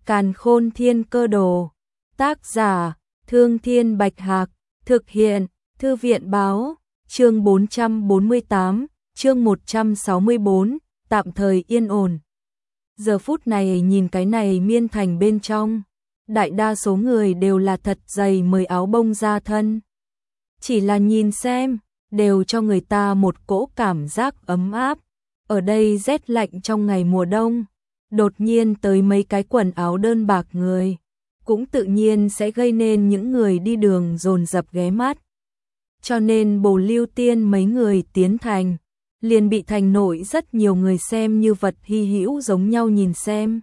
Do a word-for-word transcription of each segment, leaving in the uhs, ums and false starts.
Càn Khôn Thiên Cơ Đồ. Tác giả: Thương Thiên Bạch Hạc. Thực hiện: Thư viện báo. Chương bốn trăm bốn mươi tám, chương một trăm sáu mươi bốn, tạm thời yên ổn. Giờ phút này nhìn cái này miên thành bên trong, đại đa số người đều là thật dày mời áo bông ra thân. Chỉ là nhìn xem, đều cho người ta một cỗ cảm giác ấm áp. Ở đây rét lạnh trong ngày mùa đông, đột nhiên tới mấy cái quần áo đơn bạc người, cũng tự nhiên sẽ gây nên những người đi đường dồn dập ghé mắt. Cho nên Bồ Lưu Tiên mấy người tiến thành, liền bị thành nội rất nhiều người xem như vật hy hữu giống nhau nhìn xem.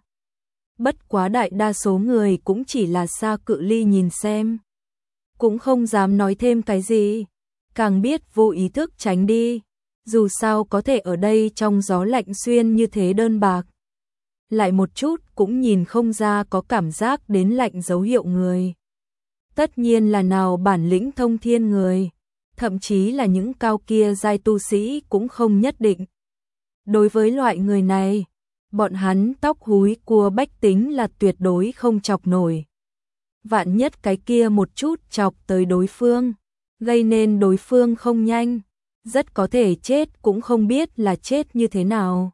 Bất quá đại đa số người cũng chỉ là xa cự ly nhìn xem, cũng không dám nói thêm cái gì, càng biết vô ý thức tránh đi, dù sao có thể ở đây trong gió lạnh xuyên như thế đơn bạc, lại một chút cũng nhìn không ra có cảm giác đến lạnh dấu hiệu người. Tất nhiên là nào bản lĩnh thông thiên người, thậm chí là những cao kia giai tu sĩ cũng không nhất định. Đối với loại người này, bọn hắn tóc húi cua bách tính là tuyệt đối không chọc nổi. Vạn nhất cái kia một chút chọc tới đối phương, gây nên đối phương không nhanh, rất có thể chết cũng không biết là chết như thế nào.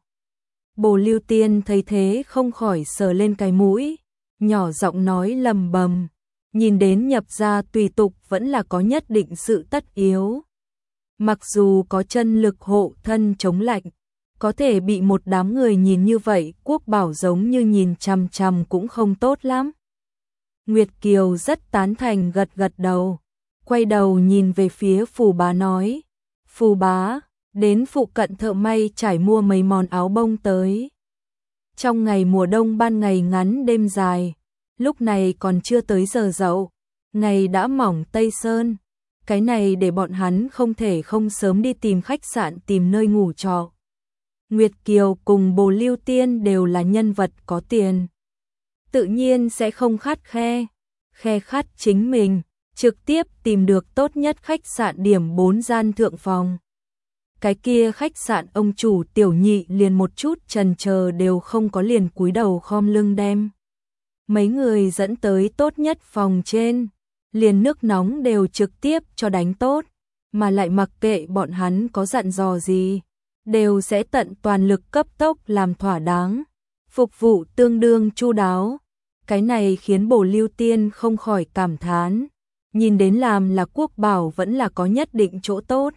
Bồ Lưu Tiên thấy thế không khỏi sờ lên cái mũi, nhỏ giọng nói lầm bầm, nhìn đến nhập gia tùy tục vẫn là có nhất định sự tất yếu. Mặc dù có chân lực hộ thân chống lạnh, có thể bị một đám người nhìn như vậy quốc bảo giống như nhìn chằm chằm cũng không tốt lắm. Nguyệt Kiều rất tán thành gật gật đầu, quay đầu nhìn về phía Phù Bá nói, Phù Bá, đến phụ cận thợ may trải mua mấy món áo bông tới. Trong ngày mùa đông ban ngày ngắn đêm dài, lúc này còn chưa tới giờ dậu, ngày đã mỏng tây sơn, cái này để bọn hắn không thể không sớm đi tìm khách sạn tìm nơi ngủ trọ. Nguyệt Kiều cùng Bồ Lưu Tiên đều là nhân vật có tiền, tự nhiên sẽ không khắt khe, khe khắt chính mình, trực tiếp tìm được tốt nhất khách sạn điểm bốn gian thượng phòng. Cái kia khách sạn ông chủ Tiểu Nhị liền một chút chần chờ đều không có, liền cúi đầu khom lưng đem mấy người dẫn tới tốt nhất phòng trên, liền nước nóng đều trực tiếp cho đánh tốt, mà lại mặc kệ bọn hắn có dặn dò gì, đều sẽ tận toàn lực cấp tốc làm thỏa đáng, phục vụ tương đương chu đáo. Cái này khiến Bồ Lưu Tiên không khỏi cảm thán, nhìn đến làm là quốc bảo vẫn là có nhất định chỗ tốt.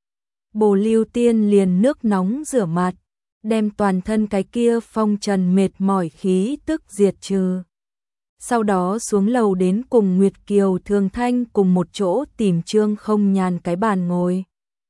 Bồ Lưu Tiên liền nước nóng rửa mặt, đem toàn thân cái kia phong trần mệt mỏi khí tức diệt trừ. Sau đó xuống lầu đến cùng Nguyệt Kiều Thường Thanh cùng một chỗ tìm Trương Không Nhàn cái bàn ngồi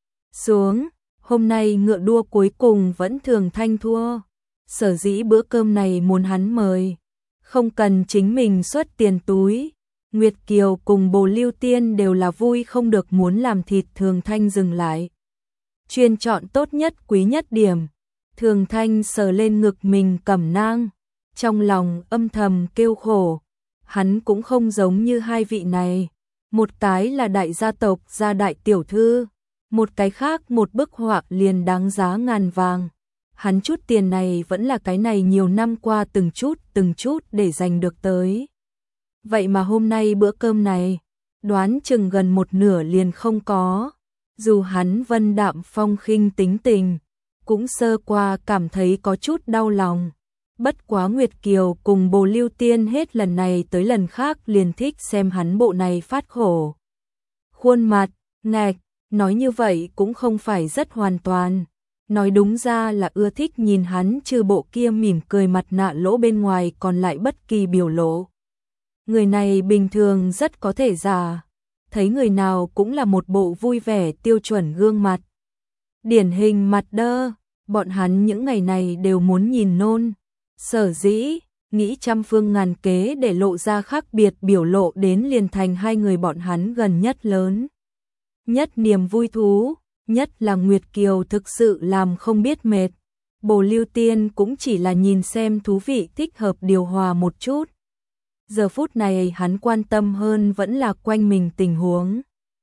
xuống. Hôm nay ngựa đua cuối cùng vẫn Thường Thanh thua, sở dĩ bữa cơm này muốn hắn mời, không cần chính mình xuất tiền túi. Nguyệt Kiều cùng Bồ Lưu Tiên đều là vui không được muốn làm thịt Thường Thanh dừng lại, chuyên chọn tốt nhất quý nhất điểm. Thường Thanh sờ lên ngực mình cẩm nang, trong lòng âm thầm kêu khổ, hắn cũng không giống như hai vị này, một cái là đại gia tộc gia đại tiểu thư, một cái khác một bức họa liền đáng giá ngàn vàng. Hắn chút tiền này vẫn là cái này nhiều năm qua từng chút từng chút để giành được tới. Vậy mà hôm nay bữa cơm này, đoán chừng gần một nửa liền không có. Dù hắn vân đạm phong khinh tính tình, cũng sơ qua cảm thấy có chút đau lòng. Bất quá Nguyệt Kiều cùng Bồ Lưu Tiên hết lần này tới lần khác liền thích xem hắn bộ này phát khổ. Khuôn mặt, ngạch, nói như vậy cũng không phải rất hoàn toàn. Nói đúng ra là ưa thích nhìn hắn trừ bộ kia mỉm cười mặt nạ lỗ bên ngoài còn lại bất kỳ biểu lộ. Người này bình thường rất có thể giả, thấy người nào cũng là một bộ vui vẻ tiêu chuẩn gương mặt. Điển hình mặt đơ, bọn hắn những ngày này đều muốn nhìn nôn. Sở dĩ, nghĩ trăm phương ngàn kế để lộ ra khác biệt biểu lộ đến liền thành hai người bọn hắn gần nhất lớn. Nhất niềm vui thú, nhất là Nguyệt Kiều thực sự làm không biết mệt. Bồ Lưu Tiên cũng chỉ là nhìn xem thú vị thích hợp điều hòa một chút. Giờ phút này hắn quan tâm hơn vẫn là quanh mình tình huống.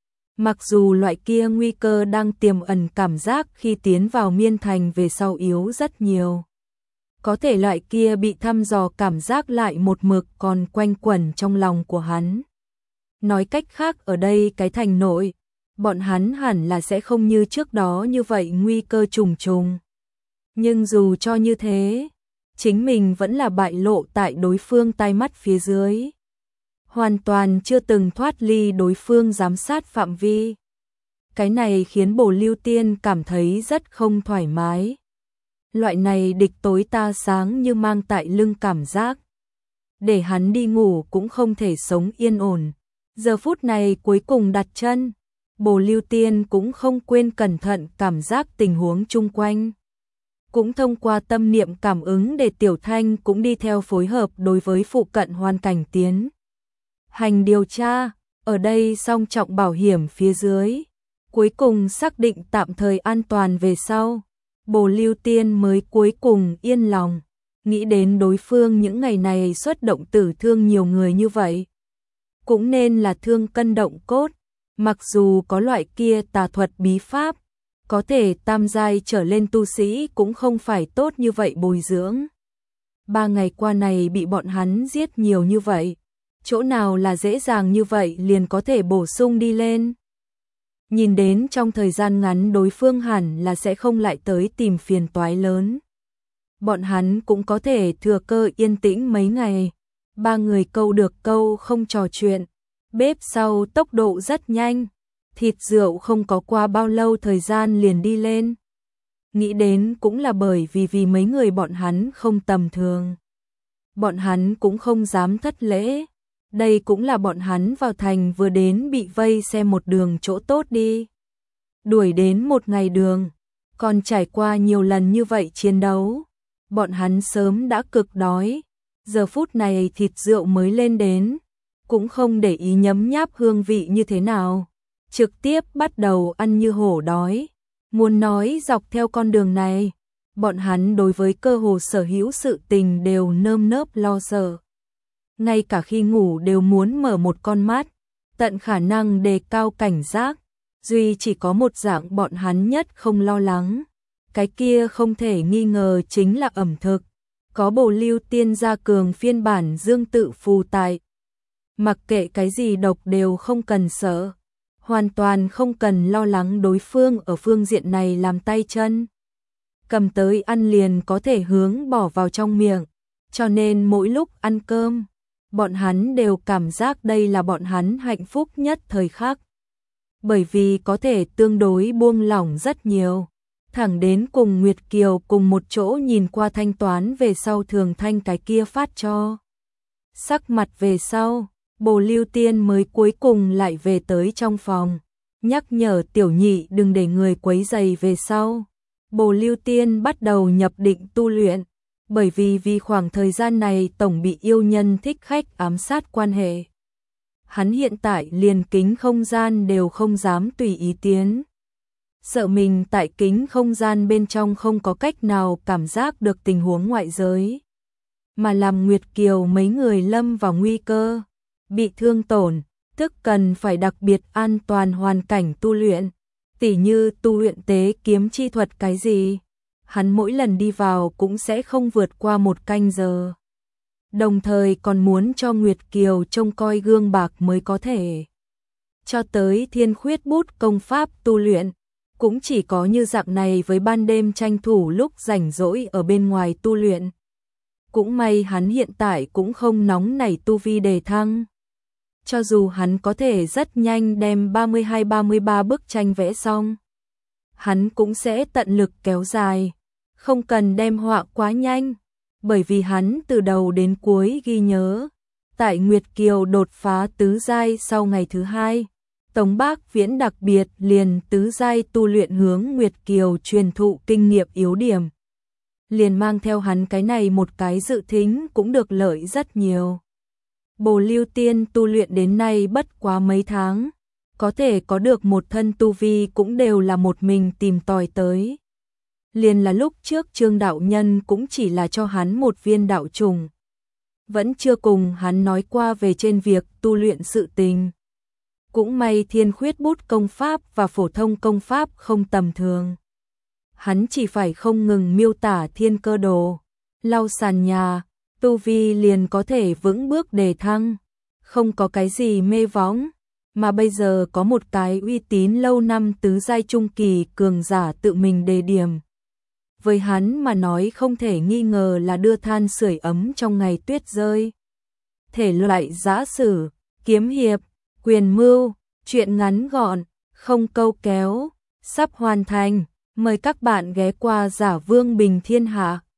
Mặc dù loại kia nguy cơ đang tiềm ẩn cảm giác khi tiến vào Miên Thành về sau yếu rất nhiều. có thể loại kia bị thăm dò cảm giác lại một mực còn quanh quẩn trong lòng của hắn. Nói cách khác ở đây cái thành nội, bọn hắn hẳn là sẽ không như trước đó như vậy nguy cơ trùng trùng. Nhưng dù cho như thế, chính mình vẫn là bại lộ tại đối phương tai mắt phía dưới. Hoàn toàn chưa từng thoát ly đối phương giám sát phạm vi. Cái này khiến Bồ Lưu Tiên cảm thấy rất không thoải mái. Loại này địch tối ta sáng như mang tại lưng cảm giác. Để hắn đi ngủ cũng không thể sống yên ổn. Giờ phút này cuối cùng đặt chân, Bồ Lưu Tiên cũng không quên cẩn thận cảm giác tình huống chung quanh. Cũng thông qua tâm niệm cảm ứng để Tiểu Thanh cũng đi theo phối hợp đối với phụ cận hoàn cảnh tiến hành điều tra, ở đây song trọng bảo hiểm phía dưới. Cuối cùng xác định tạm thời an toàn về sau, Bồ Lưu Tiên mới cuối cùng yên lòng, nghĩ đến đối phương những ngày này xuất động tử thương nhiều người như vậy. Cũng nên là thương cân động cốt, mặc dù có loại kia tà thuật bí pháp, có thể tam giai trở lên tu sĩ cũng không phải tốt như vậy bồi dưỡng. Ba ngày qua này bị bọn hắn giết nhiều như vậy, chỗ nào là dễ dàng như vậy liền có thể bổ sung đi lên. Nhìn đến trong thời gian ngắn đối phương hẳn là sẽ không lại tới tìm phiền toái lớn. Bọn hắn cũng có thể thừa cơ yên tĩnh mấy ngày. Ba người câu được câu không trò chuyện. Bếp sau tốc độ rất nhanh. Thịt rượu không có qua bao lâu thời gian liền đi lên. Nghĩ đến cũng là bởi vì vì mấy người bọn hắn không tầm thường. Bọn hắn cũng không dám thất lễ. Đây cũng là bọn hắn vào thành vừa đến bị vây xem một đường chỗ tốt đi. Đuổi đến một ngày đường, còn trải qua nhiều lần như vậy chiến đấu. Bọn hắn sớm đã cực đói, giờ phút này thịt rượu mới lên đến, cũng không để ý nhấm nháp hương vị như thế nào. Trực tiếp bắt đầu ăn như hổ đói. Muốn nói dọc theo con đường này, bọn hắn đối với cơ hồ sở hữu sự tình đều nơm nớp lo sợ. Ngay cả khi ngủ đều muốn mở một con mắt, tận khả năng đề cao cảnh giác. Duy chỉ có một dạng bọn hắn nhất không lo lắng. Cái kia không thể nghi ngờ chính là ẩm thực. Có Bồ Lưu Tiên gia cường phiên bản dương tự phù tại. Mặc kệ cái gì độc đều không cần sợ. Hoàn toàn không cần lo lắng đối phương ở phương diện này làm tay chân. Cầm tới ăn liền có thể hướng bỏ vào trong miệng. Cho nên mỗi lúc ăn cơm, bọn hắn đều cảm giác đây là bọn hắn hạnh phúc nhất thời khắc. Bởi vì có thể tương đối buông lỏng rất nhiều. Thẳng đến cùng Nguyệt Kiều cùng một chỗ nhìn qua thanh toán về sau Thường Thanh cái kia phát cho. Sắc mặt về sau, Bồ Lưu Tiên mới cuối cùng lại về tới trong phòng. Nhắc nhở Tiểu Nhị đừng để người quấy rầy về sau. Bồ Lưu Tiên bắt đầu nhập định tu luyện. Bởi vì vì khoảng thời gian này tổng bị yêu nhân thích khách ám sát quan hệ. Hắn hiện tại liền kính không gian đều không dám tùy ý tiến. Sợ mình tại kính không gian bên trong không có cách nào cảm giác được tình huống ngoại giới. Mà làm Nguyệt Kiều mấy người lâm vào nguy cơ, bị thương tổn, tức cần phải đặc biệt an toàn hoàn cảnh tu luyện. Tỉ như tu luyện tế kiếm chi thuật cái gì, hắn mỗi lần đi vào cũng sẽ không vượt qua một canh giờ. Đồng thời còn muốn cho Nguyệt Kiều trông coi gương bạc mới có thể. Cho tới thiên khuyết bút công pháp tu luyện, cũng chỉ có như dạng này với ban đêm tranh thủ lúc rảnh rỗi ở bên ngoài tu luyện. Cũng may hắn hiện tại cũng không nóng nảy tu vi đề thăng. Cho dù hắn có thể rất nhanh đem ba mươi hai ba mươi ba bức tranh vẽ xong, hắn cũng sẽ tận lực kéo dài, không cần đem họa quá nhanh. Bởi vì hắn từ đầu đến cuối ghi nhớ, tại Nguyệt Kiều đột phá tứ giai sau ngày thứ hai, Tống Bác Viễn đặc biệt liền tứ giai tu luyện hướng Nguyệt Kiều truyền thụ kinh nghiệm yếu điểm. Liền mang theo hắn cái này một cái dự thính cũng được lợi rất nhiều. Bồ Lưu Tiên tu luyện đến nay bất quá mấy tháng, có thể có được một thân tu vi cũng đều là một mình tìm tòi tới. Liền là lúc trước Trương đạo nhân cũng chỉ là cho hắn một viên đạo trùng. Vẫn chưa cùng hắn nói qua về trên việc tu luyện sự tình. Cũng may thiên khuyết bút công pháp và phổ thông công pháp không tầm thường. Hắn chỉ phải không ngừng miêu tả thiên cơ đồ, lau sàn nhà, tu vi liền có thể vững bước đề thăng. Không có cái gì mê võng, mà bây giờ có một cái uy tín lâu năm tứ giai trung kỳ cường giả tự mình đề điểm. Với hắn mà nói không thể nghi ngờ là đưa than sưởi ấm trong ngày tuyết rơi. Thể loại giã sử, kiếm hiệp, quyền mưu, truyện ngắn gọn, không câu kéo, sắp hoàn thành. Mời các bạn ghé qua Giả Vương Bình Thiên Hạ.